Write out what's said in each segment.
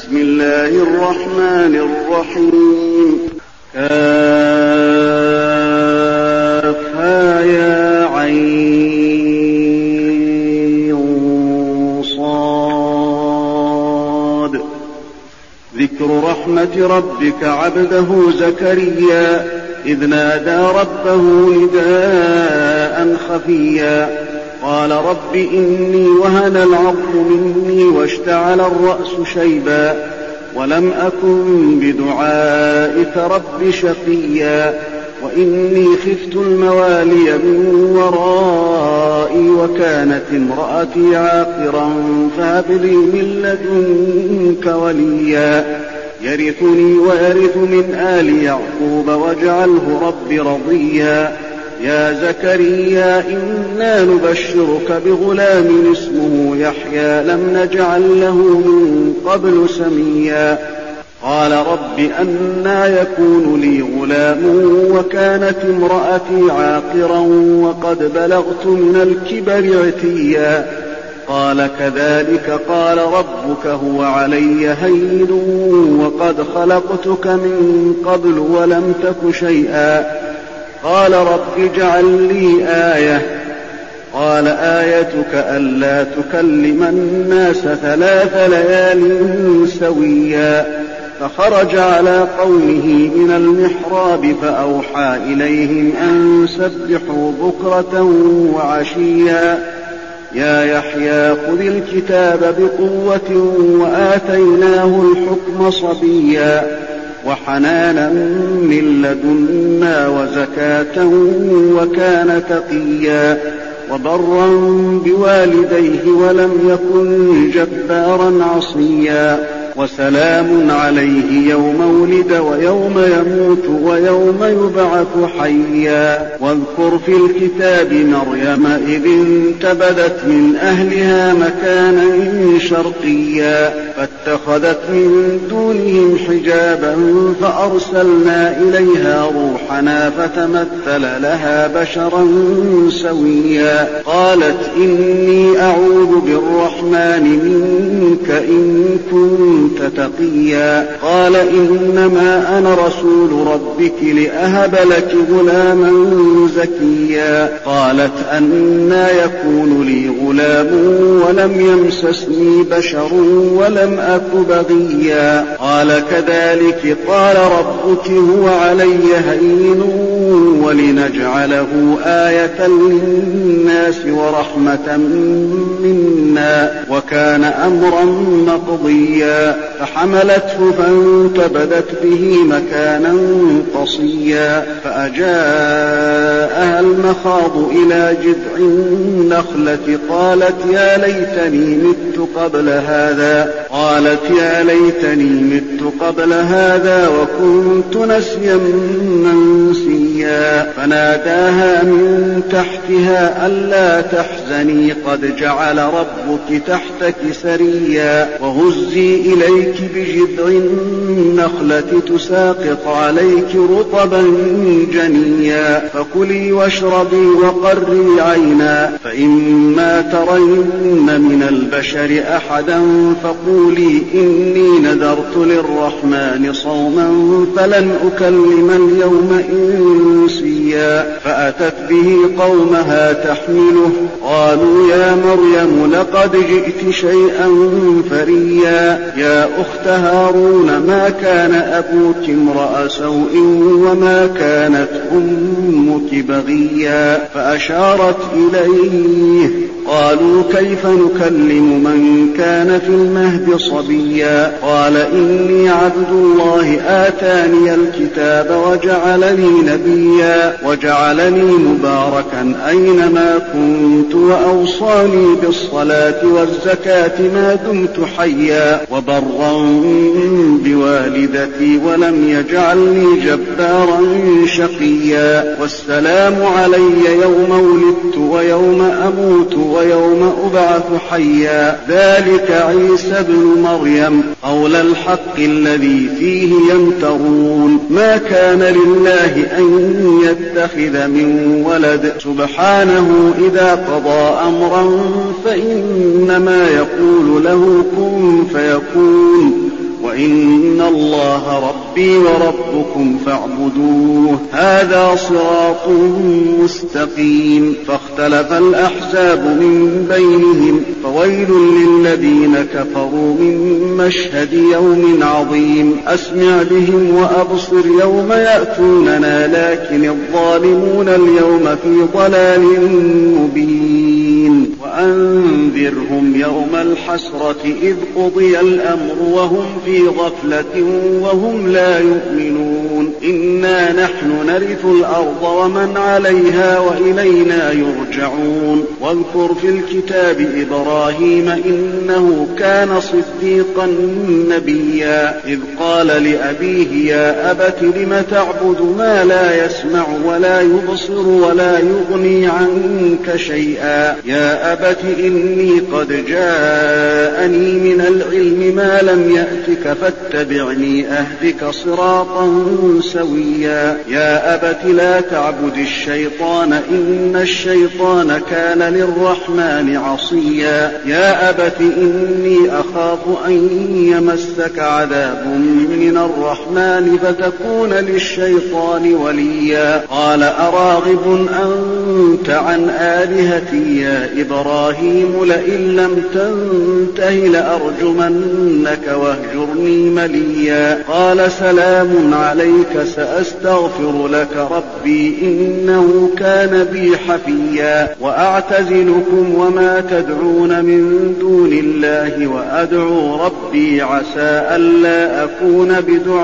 بسم الله الرحمن الرحيم. كافها يا عين صاد. ذكر رحمة ربك عبده زكريا إذ نادى ربه نداء خفيا قال رب إني وهن العظم مني واشتعل الرأس شيبا ولم أكن بدعائك رب شقيا وإني خفت الموالي من ورائي وكانت امرأتي عاقرا فهب لي من لدنك وليا يرثني ويرث من آل يعقوب واجعله رب رضيا. يا زكريا إنا نبشرك بغلام اسمه يحيى لم نجعل له من قبل سميا قال رب أنى يكون لي غلام وكانت امرأتي عاقرا وقد بلغت من الكبر عتيا قال كذلك قال ربك هو علي هين وقد خلقتك من قبل ولم تك شيئا قال رب اجعل لي آية قال آيتك ألا تكلم الناس 3 ليال سويا فخرج على قومه من المحراب فأوحى إليهم أن سبحوا بكرة وعشيا يا يحيى خذ الكتاب بقوة وآتيناه الحكم صبيا وحنانا من لدنا وزكاة وكان تقيا وبرا بوالديه ولم يكن جبارا عصيا وسلام عليه يوم ولد ويوم يموت ويوم يبعث حيا واذكر في الكتاب مريم إذ انتبذت من أهلها مكانا شرقيا فاتخذت من دونهم حجابا فأرسلنا إليها روحنا فتمثل لها بشرا سويا قالت إني أعوذ بالرحمن منك إن كنت تقيا قال إنما أنا رسول ربك لأهب لك غلاما زكيا قالت أنى يكون لي غلام ولم يمسسني بشر ولم أك بغيا قال كذلك قال ربك هو علي هين ولنجعله آية للناس ورحمة منا وكان أمرا مقضيا فحملته فانتبذت به مكانا قصيا فأجاءها المخاض إلى جذع النخلة قالت يا ليتني مت قبل هذا وكنت نسيا منسيا فناداها من تحتها ألا تحزني قد جعل ربك تحتك سريا وهزي إليك بجذع النخلة تساقط عليك رطبا جنيا فكلي واشربي وقري عينا فإما ترين من البشر أحدا فقولي إني نذرت للرحمن صوما فلن أكلم اليوم إنسيا فأتت به قومها تحمله قالوا يا مريم لقد جئت شيئا فريا يا أخت هارون ما كان أبوك امرأ سوء وما كانت أمك بغيا فأشارت إليه قالوا كيف نكلم من كان في المهد صبيا قال إني عبد الله آتاني الكتاب وجعلني نبيا وجعلني مباركا أينما كنت وأوصاني بالصلاة والزكاة ما دمت حيا وبرا بوالدتي ولم يجعلني جبارا شقيا والسلام علي يوم ولدت ويوم أموت ويوم أبعث حيا ذلك عيسى ابن مريم قول الحق الذي فيه يمترون ما كان لله أن يتخذ من ولد سبحانه إذا قضى أمرا فإنما يقول له كن فيكون وإن الله ربي وربكم فاعبدوه هذا صراط مستقيم. فاختلف الأحزاب من بينهم فويل للذين كفروا من مشهد يوم عظيم. أسمع بهم وأبصر يوم يأتوننا لكن الظالمون اليوم في ضلال مبين. وأنذرهم يوم الحسرة إذ قضي الأمر وهم في غفلة وهم لا يؤمنون. إنا نحن نرث الأرض ومن عليها وإلينا يرجعون. واذكر في الكتاب إبراهيم إنه كان صديقا نبيا إذ قال لأبيه يا أبت لم تعبد ما لا يسمع ولا يبصر ولا يغني عنك شيئا يا أبت إني قد جاءني من العلم ما لم يأتك فاتبعني أهدك صراطا سويا يا أبت لا تعبد الشيطان إن الشيطان كان للرحمن عصيا يا أبت إني أخاف أن يمسك عذاب من الرحمن فتكون للشيطان وليا قال أراغب أنت عن آلهتي يا إبراهيم لئن لم تنته لأرجمنك واهجرني مليا قال سلام عليك سأستغفر لك ربي إنه كان بي حفيا وأعتزلكم وما تدعون من دون الله وأدعو ربي عسى ألا أكون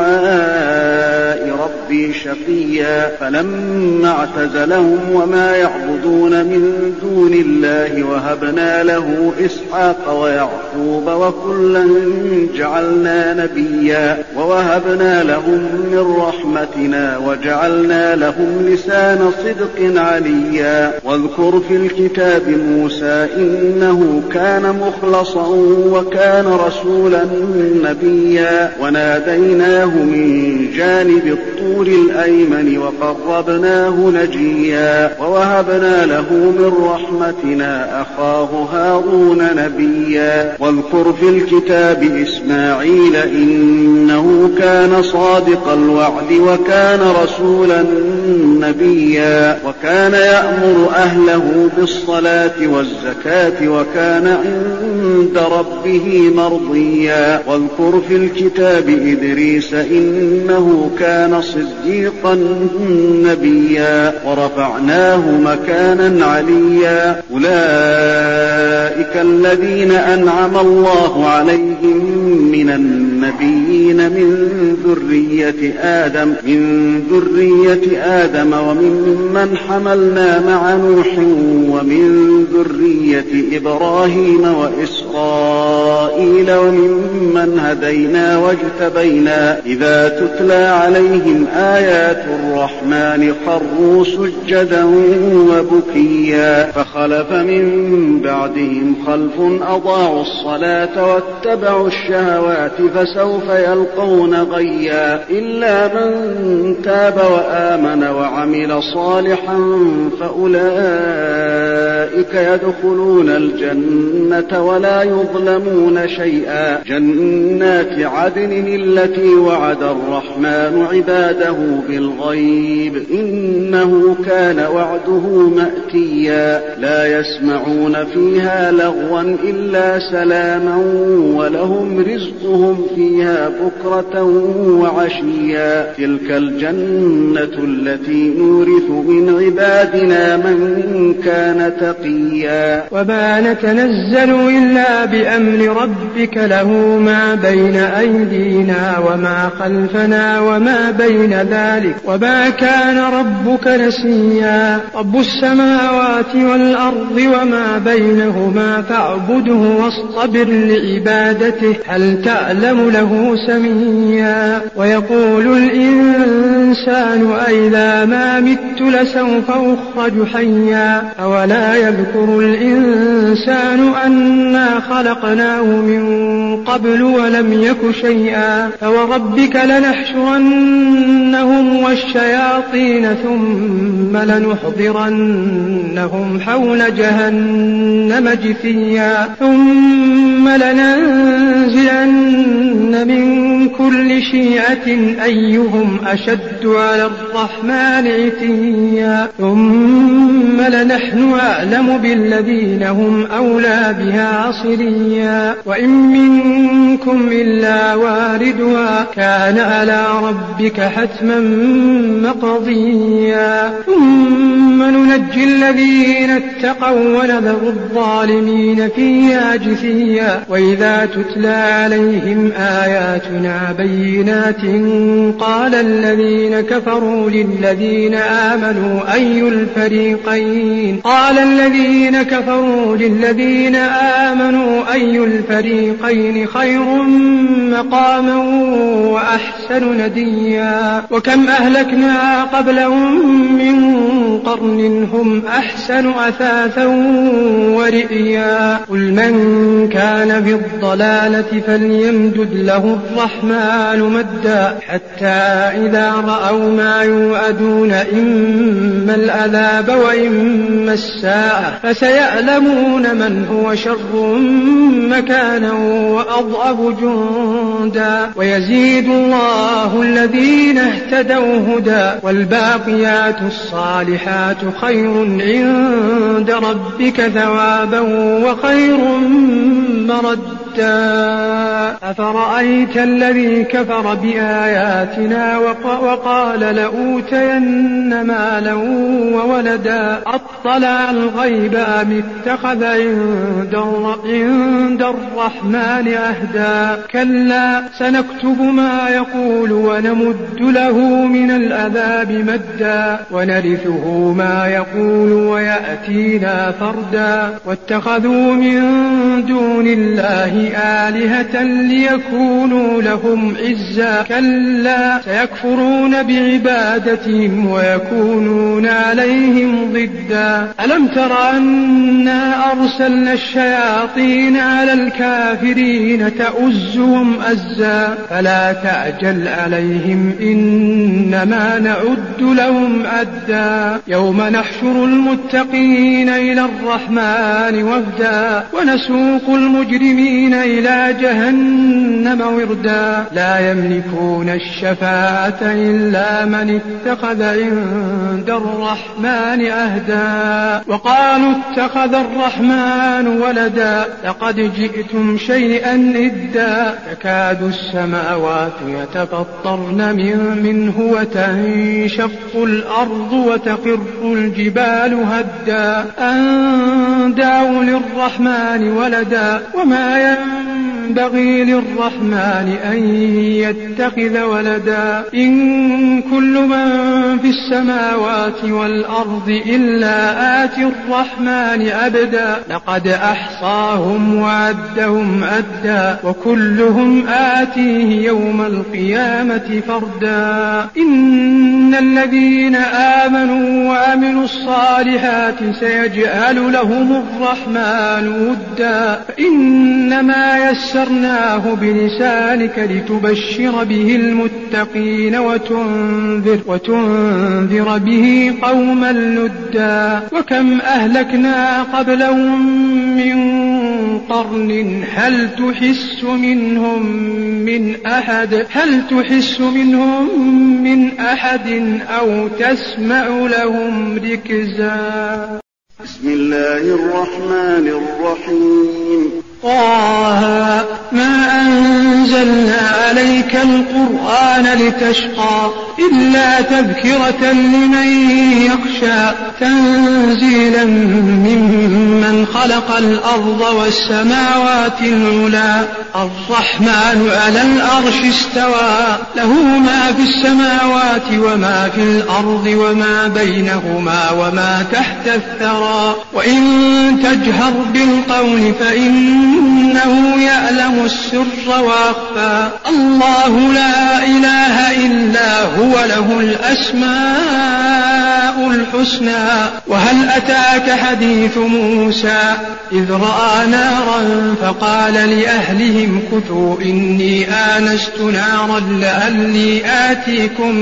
بدعاء ربي شقيا فلما اعتزلهم وما يعبدون من دون الله وهبنا له إسحاق ويعقوب وكلا جعلنا نبيا ووهبنا لهم من رحمتنا وجعلنا لهم لسان صدق عليا واذكر في الكتاب موسى إنه كان مخلصا وكان رسولا نبيا وناديناه من جانب الطور الأيمن وقربناه نجيا ووهبنا له من رحمتنا أخاه هارون نبيا واذكر في الكتاب إسماعيل إنه كان صادق الوعد وكان رسولا نبيا وكان يأمر أهله بالصلاة والزكاة وكان عند ربه مرضيا واذكر في الكتاب إدريس إنه كان صديقا نبيا ورفعناه مكانا عليا أولئك الذين أنعم الله عليهم من النبيين من ذرية آدم وممن حملنا مع نوح ومن ذرية إبراهيم وإسرائيل وممن هدينا واجتبينا إذا تتلى عليهم آيات الرحمن خروا سجدا وبكيا فخلف من بعدهم خلف أضاعوا الصلاة واتبعوا الشهوات فسوف يلقون غيا إلا من تاب وآمن وعمل صالحا فأولئك يدخلون الجنة ولا يظلمون شيئا جنات عدن التي وعد الرحمن عباده بالغيب إنه كان وعده مأتيا لا يسمعون فيها لغوا إلا سلاما ولهم رزقهم فيها بكرة وعشيا تلك الجنة التي نورث من عبادنا من كان تقيا وما نتنزل إلا بأمر ربك له ما بين أيدينا وما خلفنا وما بين ذلك وما كان ربك نسيا رب السماوات والأرض وما بينهما فاعبده واصطبر لعبادته هل تعلم له سميا ويقول الإنسان أئذا ما مت لسوف أخرج حيا أولا يذكر الإنسان أنا خلقناه من قبل ولم يك شيئا فوربك لنحشرنهم والشياطين ثم لنحضرنهم حول جهنم جثيا ثم لننزلن من كل شيعة أيهم أشد على الرحمن عتيا ثم لنحن أعلم بالذين هم أولى بها صليا وإن منكم إلا واردها كان على ربك حتما مقضيا ثم ننجي الذين اتقوا ونذر الظالمين فيها جثيا وإذا تتلى عليهم آياتنا بينات قال الذين كفروا للذين آمنوا أي الفريقين خير مقاما وأحسن نديا وكم أهلكنا قبلهم من قرن هم أحسن أثاثا ورئيا قل من كان في الضلالة فليمدد له الرحمن مدا حتى إذا رأوا ما يوعدون إما العذاب وإما الساعة فسيعلمون من هو شر مكانا وأضعف جندا ويزيد الله الذين اهتدوا هدى والباقيات الصالحات خير عند ربك ثوابا وخير مردا أفرأيت الذي كفر بآياتنا وقال لأوتين مالا وولدا أطلع الغيب أم اتخذ عند الرحمن عهدا كلا سنكتب ما يقول ونمد له من العذاب مدا ونرثه ما يقول ويأتينا فردا واتخذوا من دون الله آلهة ليكونوا لهم عزا كلا سيكفرون بعبادتهم ويكونون عليهم ضدا ألم تر أنا أرسلنا الشياطين على الكافرين تؤزهم أزا فلا تعجل عليهم إنما نعد لهم عدا يوم نحشر المتقين إلى الرحمن وفدا ونسوق المجرمين إلى جهنم وردا لا يملكون الشفاعة إلا من اتخذ عند الرحمن عهدا وقالوا اتخذ الرحمن ولدا لقد جئتم شيئا إدا تكاد السماوات يتفطرن منه وتنشق الأرض وتخر الجبال هدا أن دعوا للرحمن ولدا وما ينبغي للرحمن أن يتخذ ولدا إن كل من في السماوات والأرض إلا آتي الرحمن عبدا لقد أحصاهم وعدهم عدا وكلهم آتيه يوم القيامة فردا إن الذين آمنوا وعملوا الصالحات سيجعل لهم الرحمن ودا فإنما يسرناه بلسانك لتبشر به المتقين وتنذر به قوما لدا وكم أهلكنا قبلهم من قرن هل تحس منهم من أحد أو تسمع لهم ركزا بسم الله الرحمن الرحيم طه ما أنزلنا عليك القرآن لتشقى إلا تذكرة لمن يخشى تنزيلا ممن خلق الأرض والسماوات العلى الرحمن على العرش استوى له ما في السماوات وما في الأرض وما بينهما وما تحت الثرى وإن تجهر بالقول فإنه يعلم السر وأخفى الله لا إله إلا هو له الأسماء الحسنى وهل أتاك حديث موسى إذ رأى نارا فقال لأهلهم كثوا إني آنست نارا لعلي آتيكم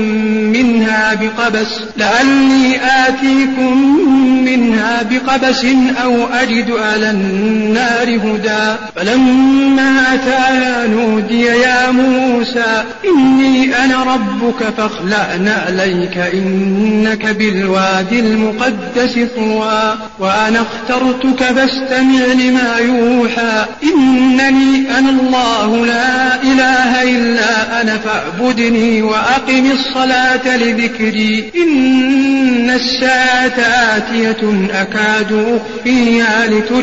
منها بقبس أو أجد على النار هدى موسى فلما أتاها نودي يا موسى إني أنا ربك فاخلع نعليك إنك بالوادي المقدس طوى وأنا اخترتك فاستمع لما يوحى إنني أنا الله لا إله إلا أنا فاعبدني وأقم الصلاة لذكري إن الساعة آتية أكاد أخفيها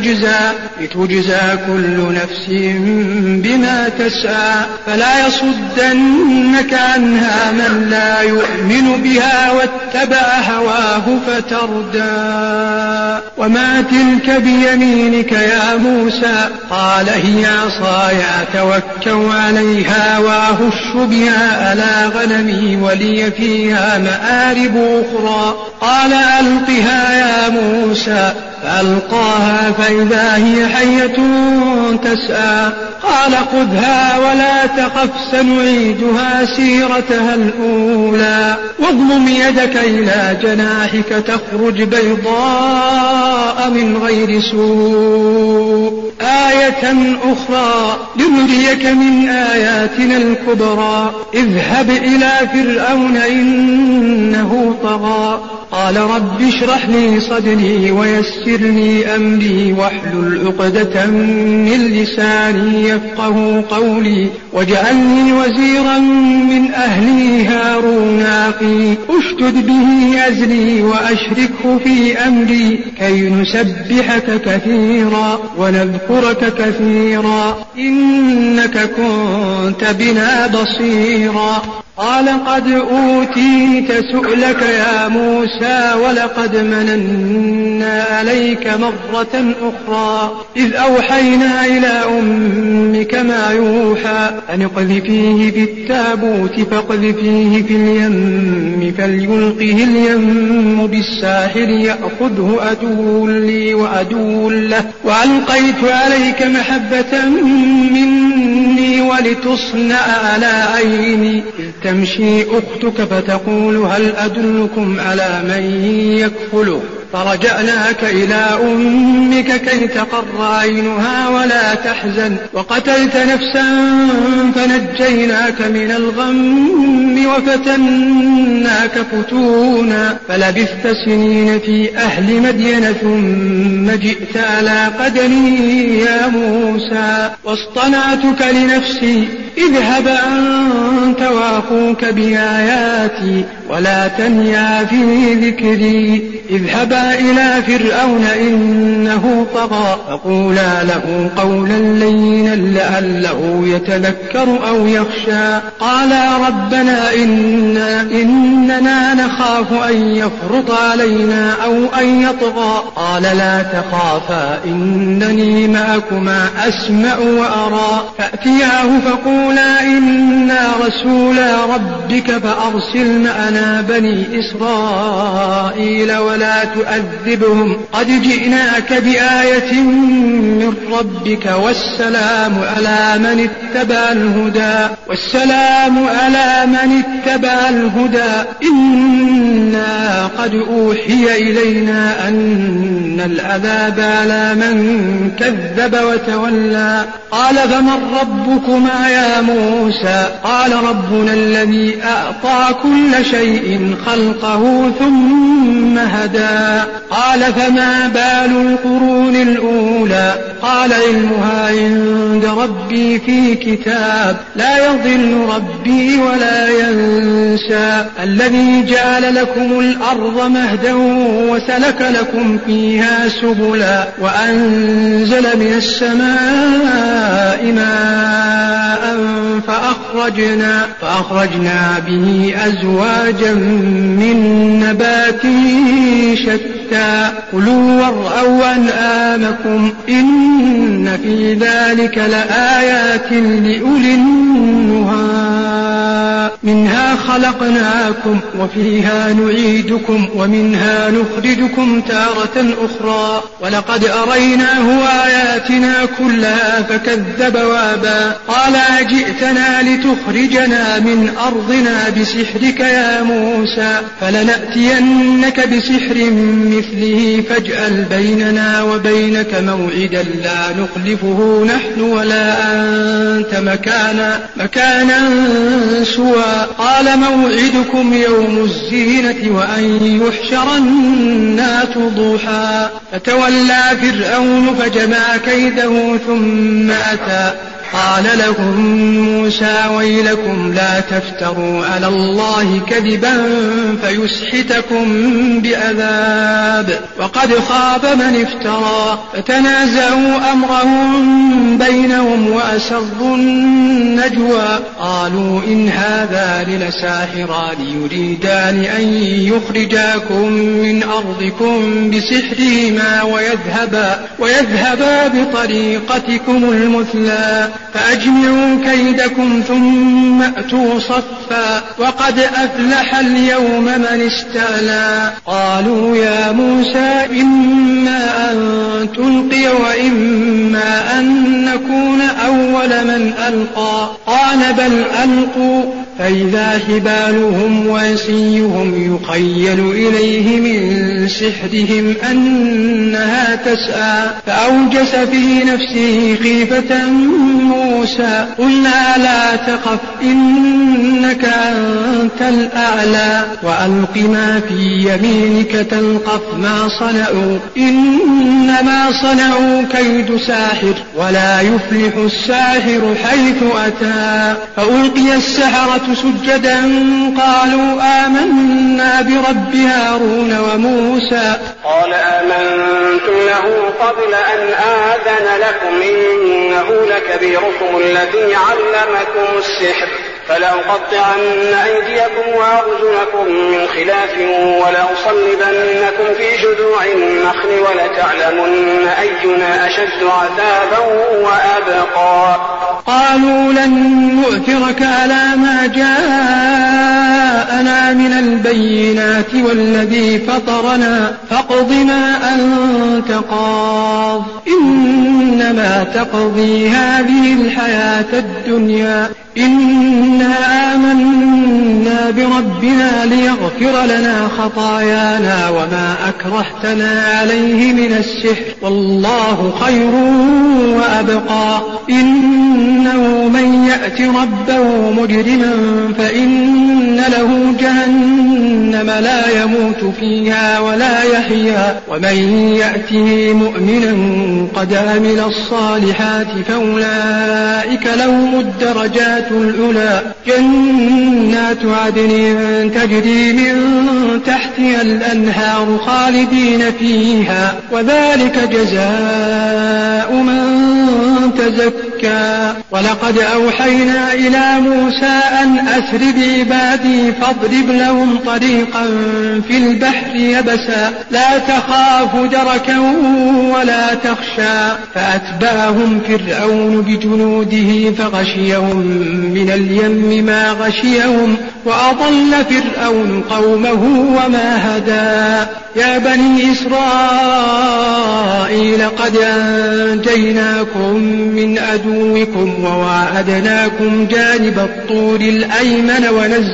لتجزى كل نفس بما تسعى فلا يصدنك عنها من لا يؤمن بها واتبع هواه فتردى وما تلك بيمينك يا موسى قال هي عصاي أتوكل عليها وأهش بها على غنمي ولي فيها مآرب أخرى قال ألقها يا موسى فألقاها فإذا هي حية تسعى قال خذها ولا تخف سنعيدها سيرتها الأولى واضمم يدك إلى جناحك تخرج بيضاء من غير سوء آية أخرى لنريك من آياتنا الكبرى اذهب إلى فرعون إنه طغى قال رب اشرح لي صدري ويسر لي أمري واحلل عقدة من لساني يفقه قولي واجعلني وزيرا من أهلي هارون أخي اشدد به أزري وأشركه في أمري كي نسبحك كثيرا ونذكرك كثيرا إنك كنت بنا بصيرا قال قد أوتيت سؤلك يا موسى ولقد مننا عليك مرة أخرى إذ أوحينا إلى أمك ما يوحى أن اقذفيه في التابوت فاقذفيه في اليم فليلقه اليم بالساحل يأخذه عدو لي وعدو له وألقيت عليك محبة مني ولتصنع على عيني تمشي أختك فتقول هل أدلكم على من يكفله فرجعناك إلى أمك كي تقر عينها ولا تحزن وقتلت نفسا فنجيناك من الغم وفتناك فتونا فلبثت سنين في أهل مدين ثم جئت على قدري يا موسى واصطنعتك لنفسي اذهب أنت وأخوك بآياتي ولا تنيا في ذكري اذهبا إلى فرعون إنه طغى فقولا له قولا لينا لعله يتذكر أو يخشى قالا ربنا إننا نخاف أن يفرط علينا أو أن يطغى قال لا تخافا إنني معكما أسمع وأرى فأتياه فقولا إنا رسولا ربك فأرسل معنا بني إسرائيل ولا تؤذبهم قد جئناك بآية من ربك والسلام على من اتبع الهدى إنا قد أوحي إلينا أن العذاب على من كذب وتولى قال فمن ربكما يا موسى قال ربنا الذي أعطى كل شيء خلقه ثم هدى قال فما بال القرون الأولى قال علمها عند ربي في كتاب لا يضل ربي ولا ينسى الذي جعل لكم الأرض مهدا وسلك لكم فيها سبلا وأنزل من السماء ماء فأخرجنا به أزواجا من نبات شتى كلوا وارعوا أنعامكم إن في ذلك لآيات لأولي النهى منها خلقناكم وفيها نعيدكم ومنها نخرجكم تارة أخرى ولقد أريناه آياتنا كلها فكذب وابى قال أجئتنا لتخرجنا من أرضنا بسحرك يا موسى فلنأتينك بسحر مثله فاجعل بيننا وبينك موعدا لا نخلفه نحن ولا أنت مكانا سوى قال موعدكم يوم الزينة وأن يحشر الناس ضحى فتولى فرعون فجمع كيده ثم أتى قال لهم موسى ويلكم لا تفتروا على الله كذبا فيسحتكم بعذاب وقد خاب من افترى فتنازعوا أمرهم بينهم وأسروا النجوى قالوا إن هذان لساحران يريدان أن يخرجاكم من أرضكم بسحرهما ويذهبا بطريقتكم المثلى فأجمعوا كيدكم ثم أتوا صفا وقد أفلح اليوم من استعلى قالوا يا موسى إما أن تلقي وإما أن نكون أول من ألقى قال بل ألقوا فإذا حبالهم وعصيهم يخيل إليه من سحرهم أنها تسعى فأوجس في نفسه خيفة موسى قلنا لا تخف إنك أنت الأعلى وألق ما في يمينك تلقف ما صنعوا إنما صنعوا كيد ساحر ولا يفلح الساحر حيث أتى فألقي السحرة سجدا قالوا آمنا برب هارون وموسى قال آمنتم له قبل أن آذن لكم إنه لكبيركم الذي علمكم السحر فلأقطعن أيديكم وأرجلكم من خلاف ولأصلبنكم في جذوع النخل ولتعلمن أينا أشد عذابا وأبقى قالوا لن نؤثرك على ما جاءنا من البينات والذي فطرنا فاقض ما أنت قاض إنما تقضي هذه الحياة الدنيا إنا آمنا بربنا ليغفر لنا خطايانا وما أكرهتنا عليه من السحر والله خير وأبقى إنه من يأت ربه مجرما فإن له جهنم لا يموت فيها ولا يحيا ومن يأته مؤمنا قد عمل الصالحات فأولئك لهم الدرجات الأولى جنات عدن تجري من تحتها الأنهار خالدين فيها وذلك جزاء من تزكى ولقد أوحينا إلى موسى أن أسر بعبادي فاضرب لهم طريقا في البحر يبسا لا تخاف دركا ولا تخشى فأتبعهم فرعون بجنوده فغشيهم من اليم ما غشيهم وأضل فرعون قومه وما هدى يا بني إسرائيل قد أنجيناكم من عدوكم وواعدناكم جانب الطور الأيمن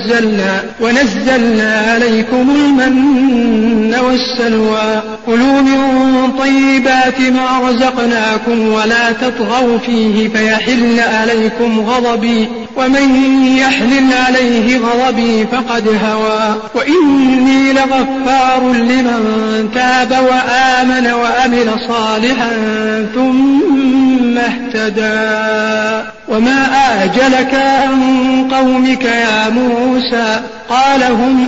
ونزلنا عليكم المن والسلوى كلوا من طيبات ما رزقناكم ولا تطغوا فيه فيحل عليكم غضبي ومن يحلل عليه غضبي فقد هوى وإني لغفار لمن تاب وآمن وعمل صالحا ثم اهتدى وما أعجلك عن قومك يا موسى قال هم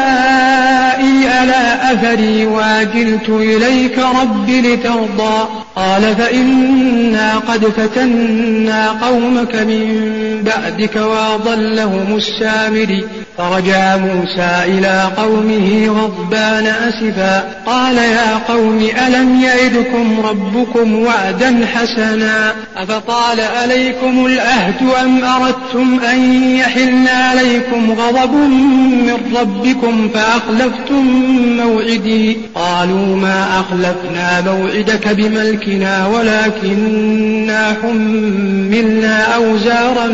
أولئك على أثري وعجلت إليك رب لترضى قال فإنا قد فتنا قومك من بعدك وأضلهم السامري. فرجع موسى إلى قومه غضبان أسفا قال يا قوم ألم يعدكم ربكم وعدا حسنا أفطال عليكم العهد أم أردتم أن يحل عليكم غضب من ربكم فأخلفتم موعدي. قالوا ما أخلفنا موعدك بملكنا ولكننا حملنا أوزارا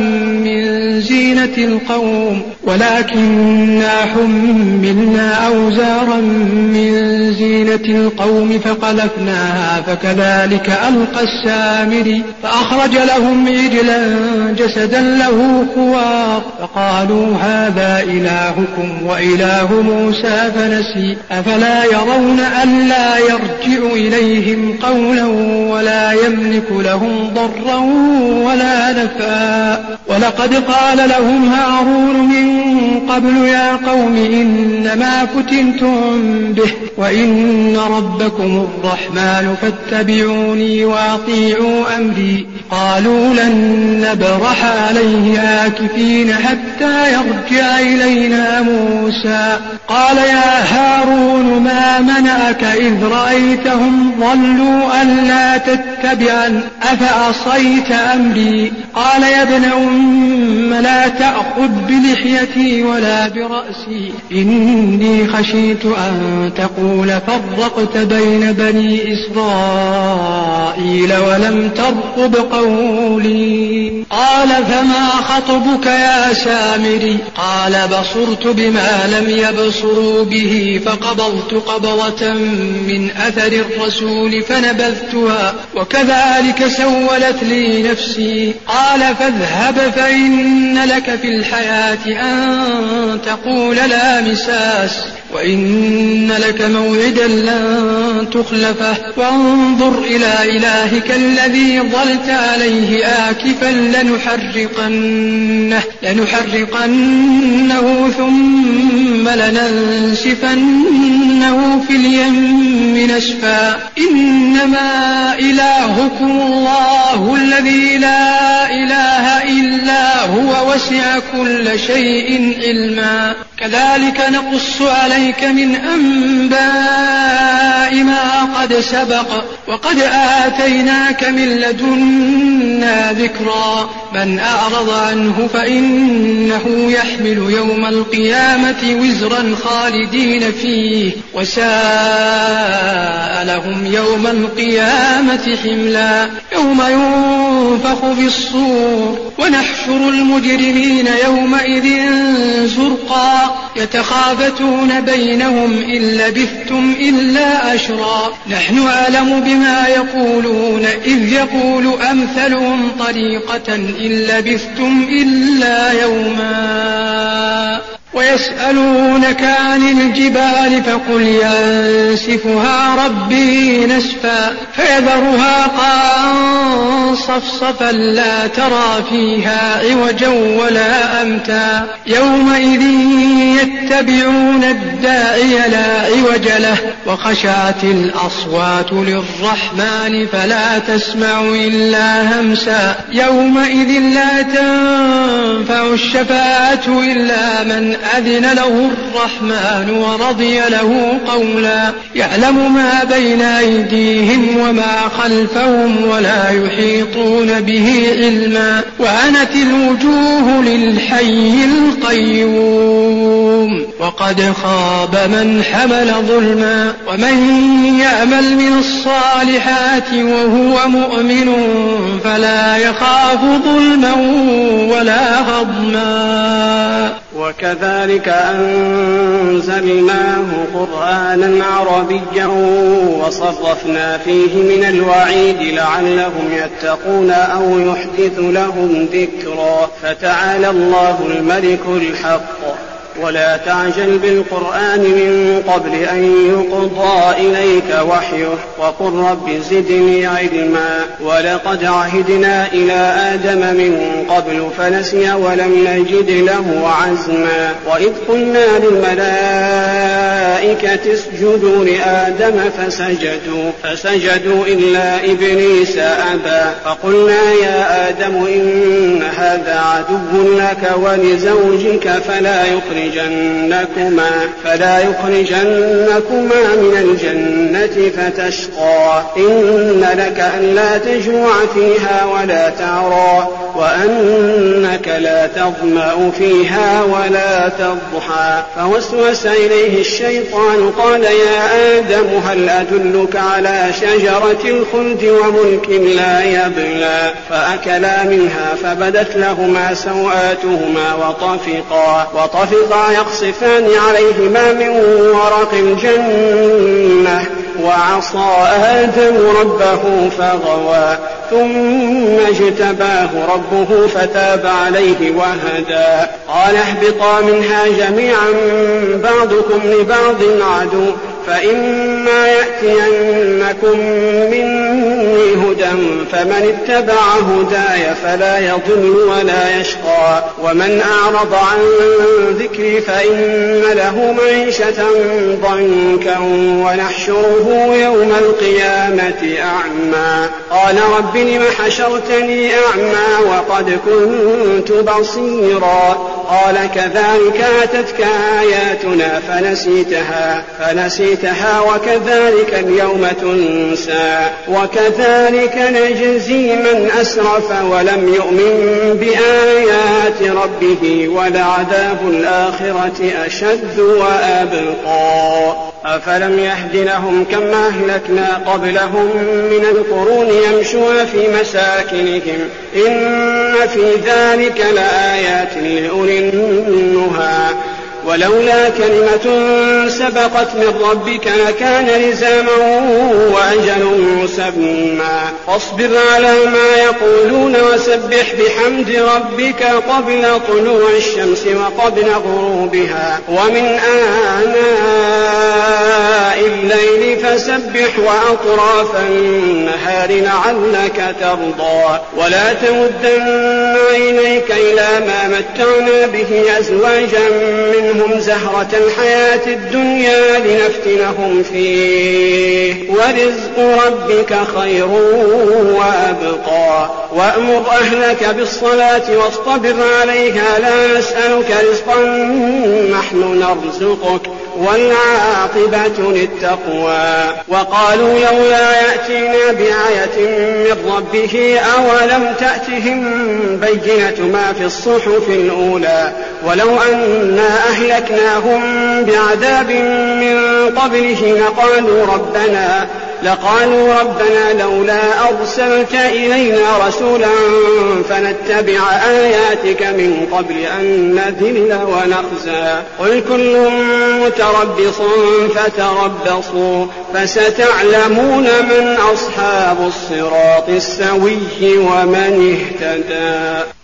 من زينة القوم فقلفناها فكذلك ألقى السامري. فأخرج لهم عجلا جسدا له خوار فقالوا هذا إلهكم وإله موسى فنسي. أفلا يرون ألا يرجع إليهم قولا ولا يملك لهم ضرا ولا نفعا. ولقد قال لهم هارون من قبل يا قوم إنما فتنتم به وإن ربكم الرحمن فاتبعوني وأطيعوا أمري. قالوا لن نبرح عليه عاكفين حتى يرجع إلينا موسى. قال يا هارون ما منعك إذ رأيتهم ضلوا ألا تتبعن أفعصيت أمري. قال يا ابن أم لا تأخذ بلحيتي ولا برأسي إني خشيت أن تقول فرقت بين بني إسرائيل ولم ترقب قولي. قال فما خطبك يا سامري. قال بصرت بما لم يبصروا به فقبضت قبضة من أثر الرسول فنبذتها وكذلك سولت لي نفسي. قال فاذهب فإن لك في الحياة أن تقول لا مساس وإن لك موعدا لن تخلفه وانظر إلى إلهك الذي ظلت عليه آكفا لنحرقنه ثم لننسفنه في اليم نسفا. إنما إلهكم الله الذي لا إله إلا هو وسع كل شيء علما. كذلك نقص عليك من أنباء ما قد سبق وقد آتيناك من لدنا ذكرا. من أعرض عنه فإنه يحمل يوم القيامة وزرا خالدين فيه وساء لهم يوم القيامة حملا. يوم ينفخ في الصور ونحشر المجرمين يومئذ زرقا يتخافتون بينهم إن لبثتم إلا أشرا نحن أعلم بما يقولون إذ يقول أمثلهم طريقة إن لبثتم إلا يوما. ويسألونك عن الجبال فقل ينسفها ربي نسفا فيذرها قاعا صفصفا لا ترى فيها عوجا ولا أمتا. يومئذ يتبعون الداعي لا عوج له وخشعت الأصوات للرحمن فلا تسمع إلا همسا. يومئذ لا تنفع الشفاعة إلا من أذن له الرحمن ورضي له قولا. يعلم ما بين أيديهم وما خلفهم ولا يحيطون به علما. وعنت الوجوه للحي القيوم وقد خاب من حمل ظلما. ومن يعمل من الصالحات وهو مؤمن فلا يخاف ظلما ولا هضما. وكذلك أنزلناه قرآنا عربيا وصرفنا فيه من الوعيد لعلهم يتقون أو يحدث لهم ذكرا. فتعالى الله الملك الحق ولا تعجل بالقرآن من قبل أن يقضى إليك وحيه وقل رب زدني علما. ولقد عهدنا إلى آدم من قبل فنسي ولم نجد له عزما. وإذ قلنا للملائكة اسجدوا لآدم فسجدوا إلا إبليس أبى. فقلنا يا آدم إن هذا عدو لك ولزوجك فلا يخرجنكما من الجنة فتشقى. إن لك ألا تجوع فيها ولا تعرى وأنك لا تظمأ فيها ولا تضحى. فوسوس إليه الشيطان قال يا آدم هل أدلك على شجرة الخلد وملك لا يبلى. فأكلا منها فبدت لهما سوآتهما وطفقا يقصفان عليهما من ورق الجنة. وعصى آدم ربه فغوى ثم اجتباه ربه فتاب عليه وهدى. قال اهبطا منها جميعا بعضكم لبعض عدو فإما يأتينكم مني هدى فمن اتبع هداي فلا يضل ولا يشقى. ومن أعرض عن ذكري فإن له معيشة ضنكا ونحشره يوم القيامة أعمى. قال رب لم حشرتني أعمى وقد كنت بصيرا. قال كذلك أتتك آياتنا فنسيتها وكذلك اليوم تنسى. وكذلك نجزي من أسرف ولم يؤمن بآيات ربه ولعذاب الآخرة أشد وأبقى. أفلم يهد لهم كما أهلكنا قبلهم من القرون يمشون في مساكنهم إن في ذلك لآيات لأولي النهى. ولولا كلمة سبقت من ربك لكان لزاما وأجل مسمى. فاصبر على ما يقولون وسبح بحمد ربك قبل طلوع الشمس وقبل غروبها ومن آناء الليل فسبح وأطراف النهار لعلك ترضى. ولا تمدن عينيك إلى ما متعنا به أزواجا منهم زهرة الحياة الدنيا لنفتنهم فيه ورزق ربك خير وأبقى. وأمر أهلك بالصلاة واصطبر عليها لا نسألك رزقا نحن نرزقك والعاقبة للتقوى. وقالوا لولا يأتينا بآية من ربه أولم تأتهم بينة ما في الصحف الأولى. ولو أنا أهلكناهم بعذاب من قبله لقالوا ربنا لولا أرسلت إلينا رسولا فنتبع آياتك من قبل أن نذل ونخزى. قل كل متربص فتربصوا فستعلمون من أصحاب الصراط السوي ومن اهتدى.